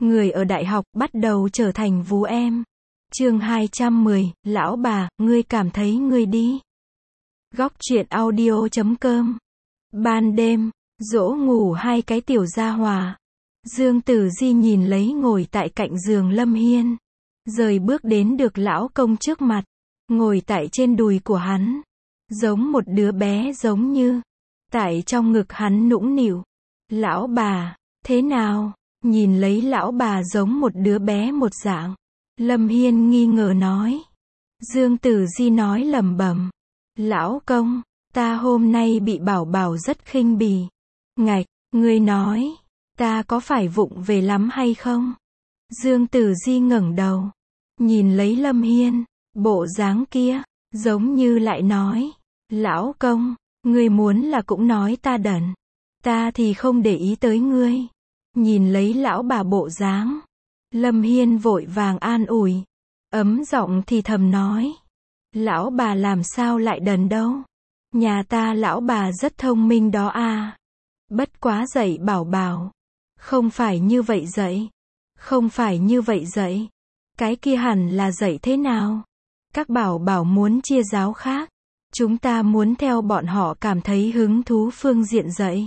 Người ở đại học bắt đầu trở thành vú em. Chương 210, lão bà, ngươi cảm thấy ngươi đi. Góc truyện audio.com. Ban đêm, dỗ ngủ hai cái tiểu gia hòa. Dương Tử Di nhìn lấy ngồi tại cạnh giường Lâm Hiên. Rời bước đến được lão công trước mặt. Ngồi tại trên đùi của hắn. Giống một đứa bé giống như. Tại trong ngực hắn nũng nịu. Lão bà, thế nào? Nhìn lấy lão bà giống một đứa bé một dạng. Lâm Hiên nghi ngờ nói. Dương Tử Di nói lẩm bẩm. Lão công, ta hôm nay bị bảo bảo rất khinh bỉ. Ngạch, ngươi nói, ta có phải vụng về lắm hay không? Dương Tử Di ngẩng đầu. Nhìn lấy Lâm Hiên, bộ dáng kia, giống như lại nói. Lão công, ngươi muốn là cũng nói ta đần. Ta thì không để ý tới ngươi. Nhìn lấy lão bà bộ dáng. Lâm Hiên vội vàng an ủi. Ấm giọng thì thầm nói. Lão bà làm sao lại đần đâu. Nhà ta lão bà rất thông minh đó à. Bất quá dạy bảo bảo. Không phải như vậy dạy. Không phải như vậy dạy. Cái kia hẳn là dạy thế nào? Các bảo bảo muốn chia giáo khác. Chúng ta muốn theo bọn họ cảm thấy hứng thú phương diện dạy.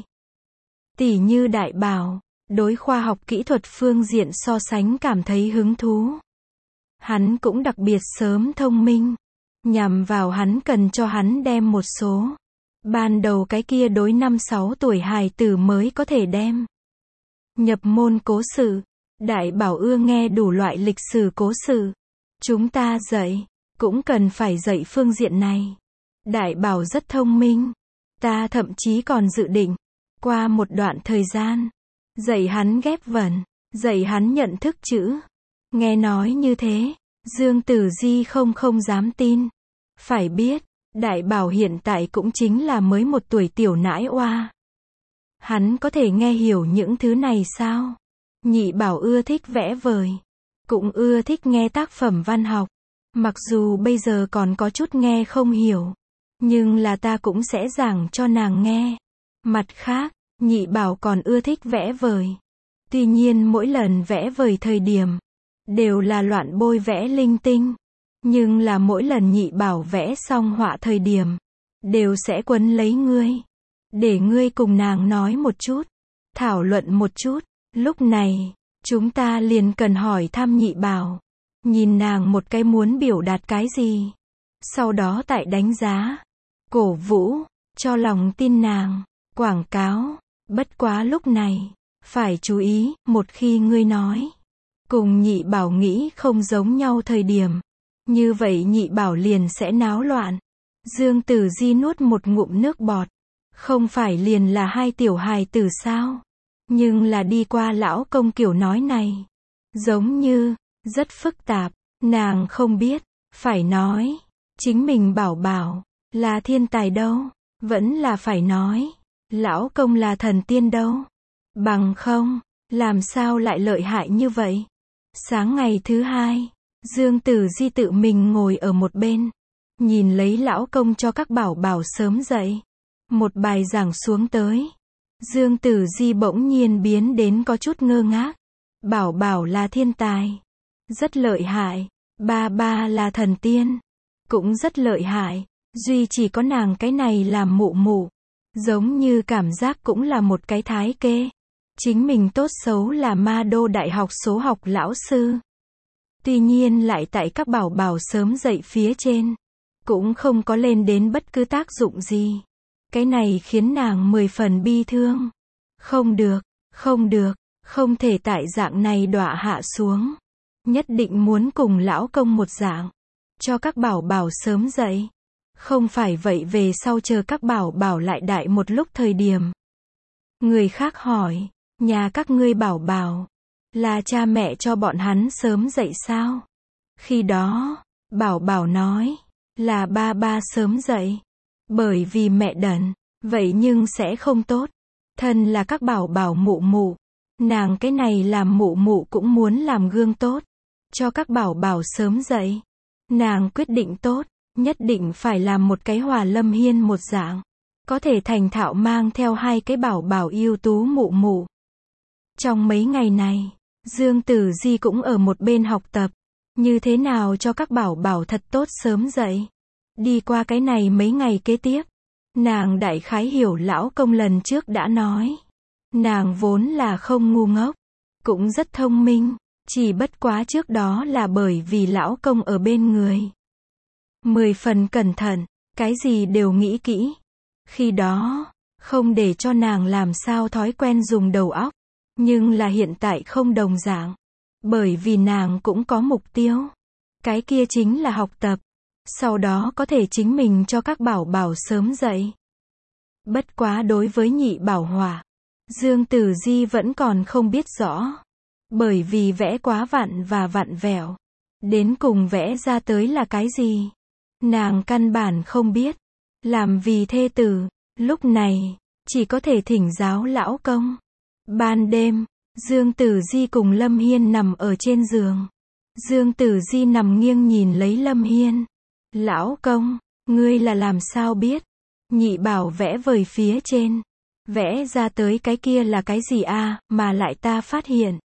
Tỉ như đại bảo. Đối khoa học kỹ thuật phương diện so sánh cảm thấy hứng thú. Hắn cũng đặc biệt sớm thông minh. Nhằm vào hắn cần cho hắn đem một số. Ban đầu cái kia đối 5-6 tuổi hài tử mới có thể đem. Nhập môn cố sự. Đại bảo ưa nghe đủ loại lịch sử cố sự. Chúng ta dạy. Cũng cần phải dạy phương diện này. Đại bảo rất thông minh. Ta thậm chí còn dự định. Qua một đoạn thời gian. Dạy hắn ghép vần, dạy hắn nhận thức chữ. Nghe nói như thế, Dương Tử Di không dám tin. Phải biết, đại bảo hiện tại cũng chính là mới 1 tuổi tiểu nãi oa. Hắn có thể nghe hiểu những thứ này sao? Nhị bảo ưa thích vẽ vời, cũng ưa thích nghe tác phẩm văn học. Mặc dù bây giờ còn có chút nghe không hiểu, nhưng là ta cũng sẽ giảng cho nàng nghe. Mặt khác, nhị bảo còn ưa thích vẽ vời. Tuy nhiên mỗi lần vẽ vời thời điểm, đều là loạn bôi vẽ linh tinh. Nhưng là mỗi lần nhị bảo vẽ xong họa thời điểm, đều sẽ quấn lấy ngươi. Để ngươi cùng nàng nói một chút, thảo luận một chút. Lúc này, chúng ta liền cần hỏi thăm nhị bảo. Nhìn nàng một cái muốn biểu đạt cái gì. Sau đó tại đánh giá, cổ vũ, cho lòng tin nàng, quảng cáo. Bất quá lúc này, phải chú ý, một khi ngươi nói, cùng nhị bảo nghĩ không giống nhau thời điểm, như vậy nhị bảo liền sẽ náo loạn. Dương Tử Di nuốt một ngụm nước bọt, không phải liền là hai tiểu hài tử sao? Nhưng là đi qua lão công kiểu nói này, giống như, rất phức tạp, nàng không biết, phải nói, chính mình bảo bảo, là thiên tài đâu, vẫn là phải nói. Lão công là thần tiên đâu. Bằng không, làm sao lại lợi hại như vậy? Sáng ngày thứ hai, Dương Tử Di tự mình ngồi ở một bên. Nhìn lấy lão công cho các bảo bảo sớm dậy. Một bài giảng xuống tới. Dương Tử Di bỗng nhiên biến đến có chút ngơ ngác. Bảo bảo là thiên tài. Rất lợi hại. Ba ba là thần tiên. Cũng rất lợi hại. Duy chỉ có nàng cái này làm mụ mụ. Giống như cảm giác cũng là một cái thái kê. Chính mình tốt xấu là ma đô đại học số học lão sư. Tuy nhiên lại tại các bảo bảo sớm dậy phía trên. Cũng không có lên đến bất cứ tác dụng gì. Cái này khiến nàng 10 phần bi thương. Không được, không thể tại dạng này đọa hạ xuống. Nhất định muốn cùng lão công một dạng. Cho các bảo bảo sớm dậy. Không phải vậy về sau chờ các bảo bảo lại đại một lúc thời điểm. Người khác hỏi, nhà các ngươi bảo bảo, là cha mẹ cho bọn hắn sớm dậy sao? Khi đó, bảo bảo nói, là ba ba sớm dậy. Bởi vì mẹ đần, vậy nhưng sẽ không tốt. Thân là các bảo bảo mụ mụ, nàng cái này làm mụ mụ cũng muốn làm gương tốt. Cho các bảo bảo sớm dậy. Nàng quyết định tốt. Nhất định phải làm một cái Hòa Lâm Hiên một dạng. Có thể thành thạo mang theo hai cái bảo bảo ưu tú mụ mụ. Trong mấy ngày này, Dương Tử Di cũng ở một bên học tập. Như thế nào cho các bảo bảo thật tốt sớm dậy. Đi qua cái này mấy ngày kế tiếp. Nàng đại khái hiểu lão công lần trước đã nói. Nàng vốn là không ngu ngốc. Cũng rất thông minh. Chỉ bất quá trước đó là bởi vì lão công ở bên người. 10 phần cẩn thận. Cái gì đều nghĩ kỹ. Khi đó, không để cho nàng làm sao thói quen dùng đầu óc. Nhưng là hiện tại không đồng dạng. Bởi vì nàng cũng có mục tiêu. Cái kia chính là học tập. Sau đó có thể chính mình cho các bảo bảo sớm dậy. Bất quá đối với nhị bảo hỏa, Dương Tử Di vẫn còn không biết rõ. Bởi vì vẽ quá vặn và vặn vẹo. Đến cùng vẽ ra tới là cái gì? Nàng căn bản không biết. Làm vì thê tử, lúc này, chỉ có thể thỉnh giáo lão công. Ban đêm, Dương Tử Di cùng Lâm Hiên nằm ở trên giường. Dương Tử Di nằm nghiêng nhìn lấy Lâm Hiên. Lão công, ngươi là làm sao biết? Nhị bảo vẽ vời phía trên. Vẽ ra tới cái kia là cái gì a, mà lại ta phát hiện.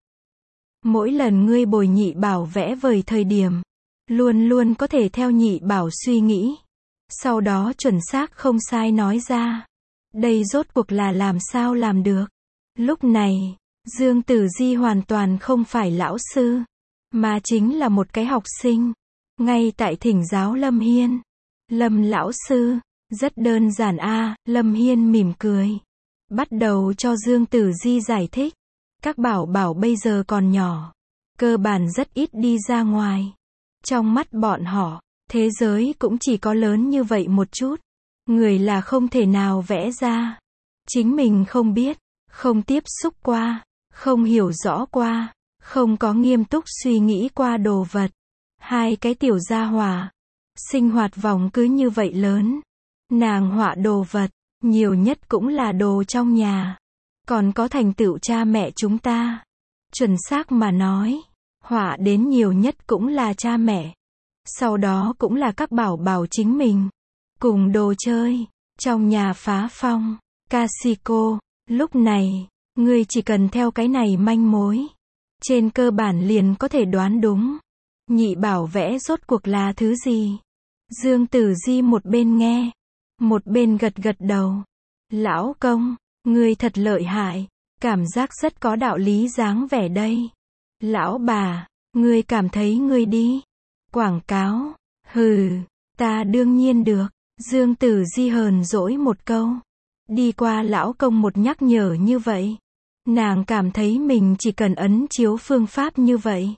Mỗi lần ngươi bồi nhị bảo vẽ vời thời điểm, luôn luôn có thể theo nhị bảo suy nghĩ. Sau đó chuẩn xác không sai nói ra. Đây rốt cuộc là làm sao làm được? Lúc này, Dương Tử Di hoàn toàn không phải lão sư, mà chính là một cái học sinh. Ngay tại thỉnh giáo Lâm Hiên. Lâm lão sư, rất đơn giản a, Lâm Hiên mỉm cười. Bắt đầu cho Dương Tử Di giải thích. Các bảo bảo bây giờ còn nhỏ. Cơ bản rất ít đi ra ngoài. Trong mắt bọn họ, thế giới cũng chỉ có lớn như vậy một chút. Người là không thể nào vẽ ra. Chính mình không biết, không tiếp xúc qua, không hiểu rõ qua, không có nghiêm túc suy nghĩ qua đồ vật. Hai cái tiểu gia hỏa. Sinh hoạt vòng cứ như vậy lớn. Nàng họa đồ vật, nhiều nhất cũng là đồ trong nhà. Còn có thành tựu cha mẹ chúng ta. Chuẩn xác mà nói, họa đến nhiều nhất cũng là cha mẹ. Sau đó cũng là các bảo bảo chính mình. Cùng đồ chơi, trong nhà phá phong, Casiko. Lúc này, ngươi chỉ cần theo cái này manh mối. Trên cơ bản liền có thể đoán đúng. Nhị bảo vẽ rốt cuộc là thứ gì? Dương Tử Di một bên nghe, một bên gật gật đầu. Lão công, ngươi thật lợi hại, cảm giác rất có đạo lý dáng vẻ đây. Lão bà, ngươi cảm thấy ngươi đi. Quảng cáo, hừ, ta đương nhiên được. Dương Tử Di hờn dỗi một câu. Đi qua lão công một nhắc nhở như vậy. Nàng cảm thấy mình chỉ cần ấn chiếu phương pháp như vậy.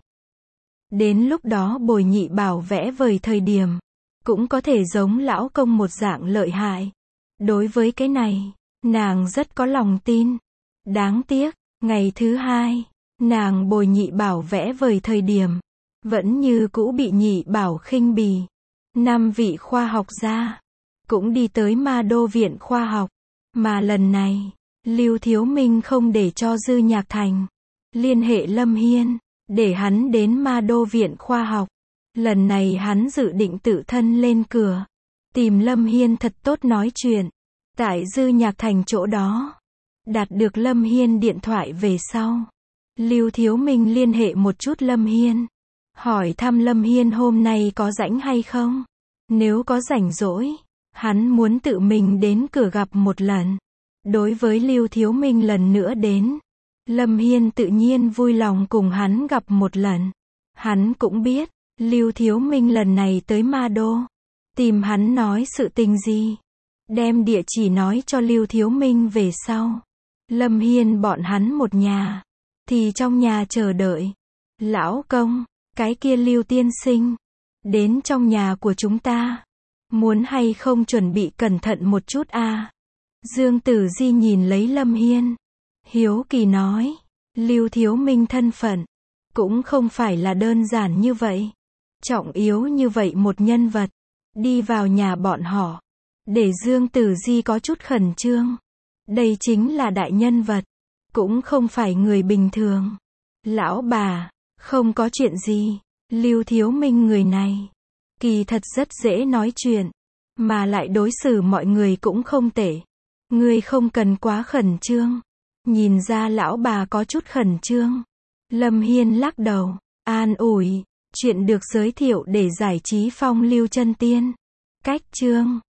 Đến lúc đó bồi nhị bảo vẽ vời thời điểm, cũng có thể giống lão công một dạng lợi hại. Đối với cái này, nàng rất có lòng tin. Đáng tiếc, ngày thứ hai, nàng bồi nhị bảo vẽ vời thời điểm, vẫn như cũ bị nhị bảo khinh bỉ. 5 vị khoa học gia, cũng đi tới Ma Đô Viện Khoa học. Mà lần này, Lưu Thiếu Minh không để cho Dư Nhạc Thành liên hệ Lâm Hiên, để hắn đến Ma Đô Viện Khoa học. Lần này hắn dự định tự thân lên cửa, tìm Lâm Hiên thật tốt nói chuyện. Tại Dư Nhạc Thành chỗ đó, đạt được Lâm Hiên điện thoại về sau. Lưu Thiếu Minh liên hệ một chút Lâm Hiên, hỏi thăm Lâm Hiên hôm nay có rảnh hay không. Nếu có rảnh rỗi, hắn muốn tự mình đến cửa gặp một lần. Đối với Lưu Thiếu Minh lần nữa đến, Lâm Hiên tự nhiên vui lòng cùng hắn gặp một lần. Hắn cũng biết, Lưu Thiếu Minh lần này tới Ma Đô, tìm hắn nói sự tình gì. Đem địa chỉ nói cho Lưu Thiếu Minh về sau. Lâm Hiên bọn hắn một nhà, thì trong nhà chờ đợi. Lão công, cái kia Lưu tiên sinh, đến trong nhà của chúng ta. Muốn hay không chuẩn bị cẩn thận một chút a? Dương Tử Di nhìn lấy Lâm Hiên. Hiếu kỳ nói, Lưu Thiếu Minh thân phận, cũng không phải là đơn giản như vậy. Trọng yếu như vậy một nhân vật, đi vào nhà bọn họ. Để Dương Tử Di có chút khẩn trương. Đây chính là đại nhân vật, cũng không phải người bình thường. Lão bà, không có chuyện gì. Lưu Thiếu Minh người này, kỳ thật rất dễ nói chuyện, mà lại đối xử mọi người cũng không tệ. Ngươi không cần quá khẩn trương. Nhìn ra lão bà có chút khẩn trương. Lâm Hiên lắc đầu, an ủi, chuyện được giới thiệu để giải trí phong lưu chân tiên. Cách chương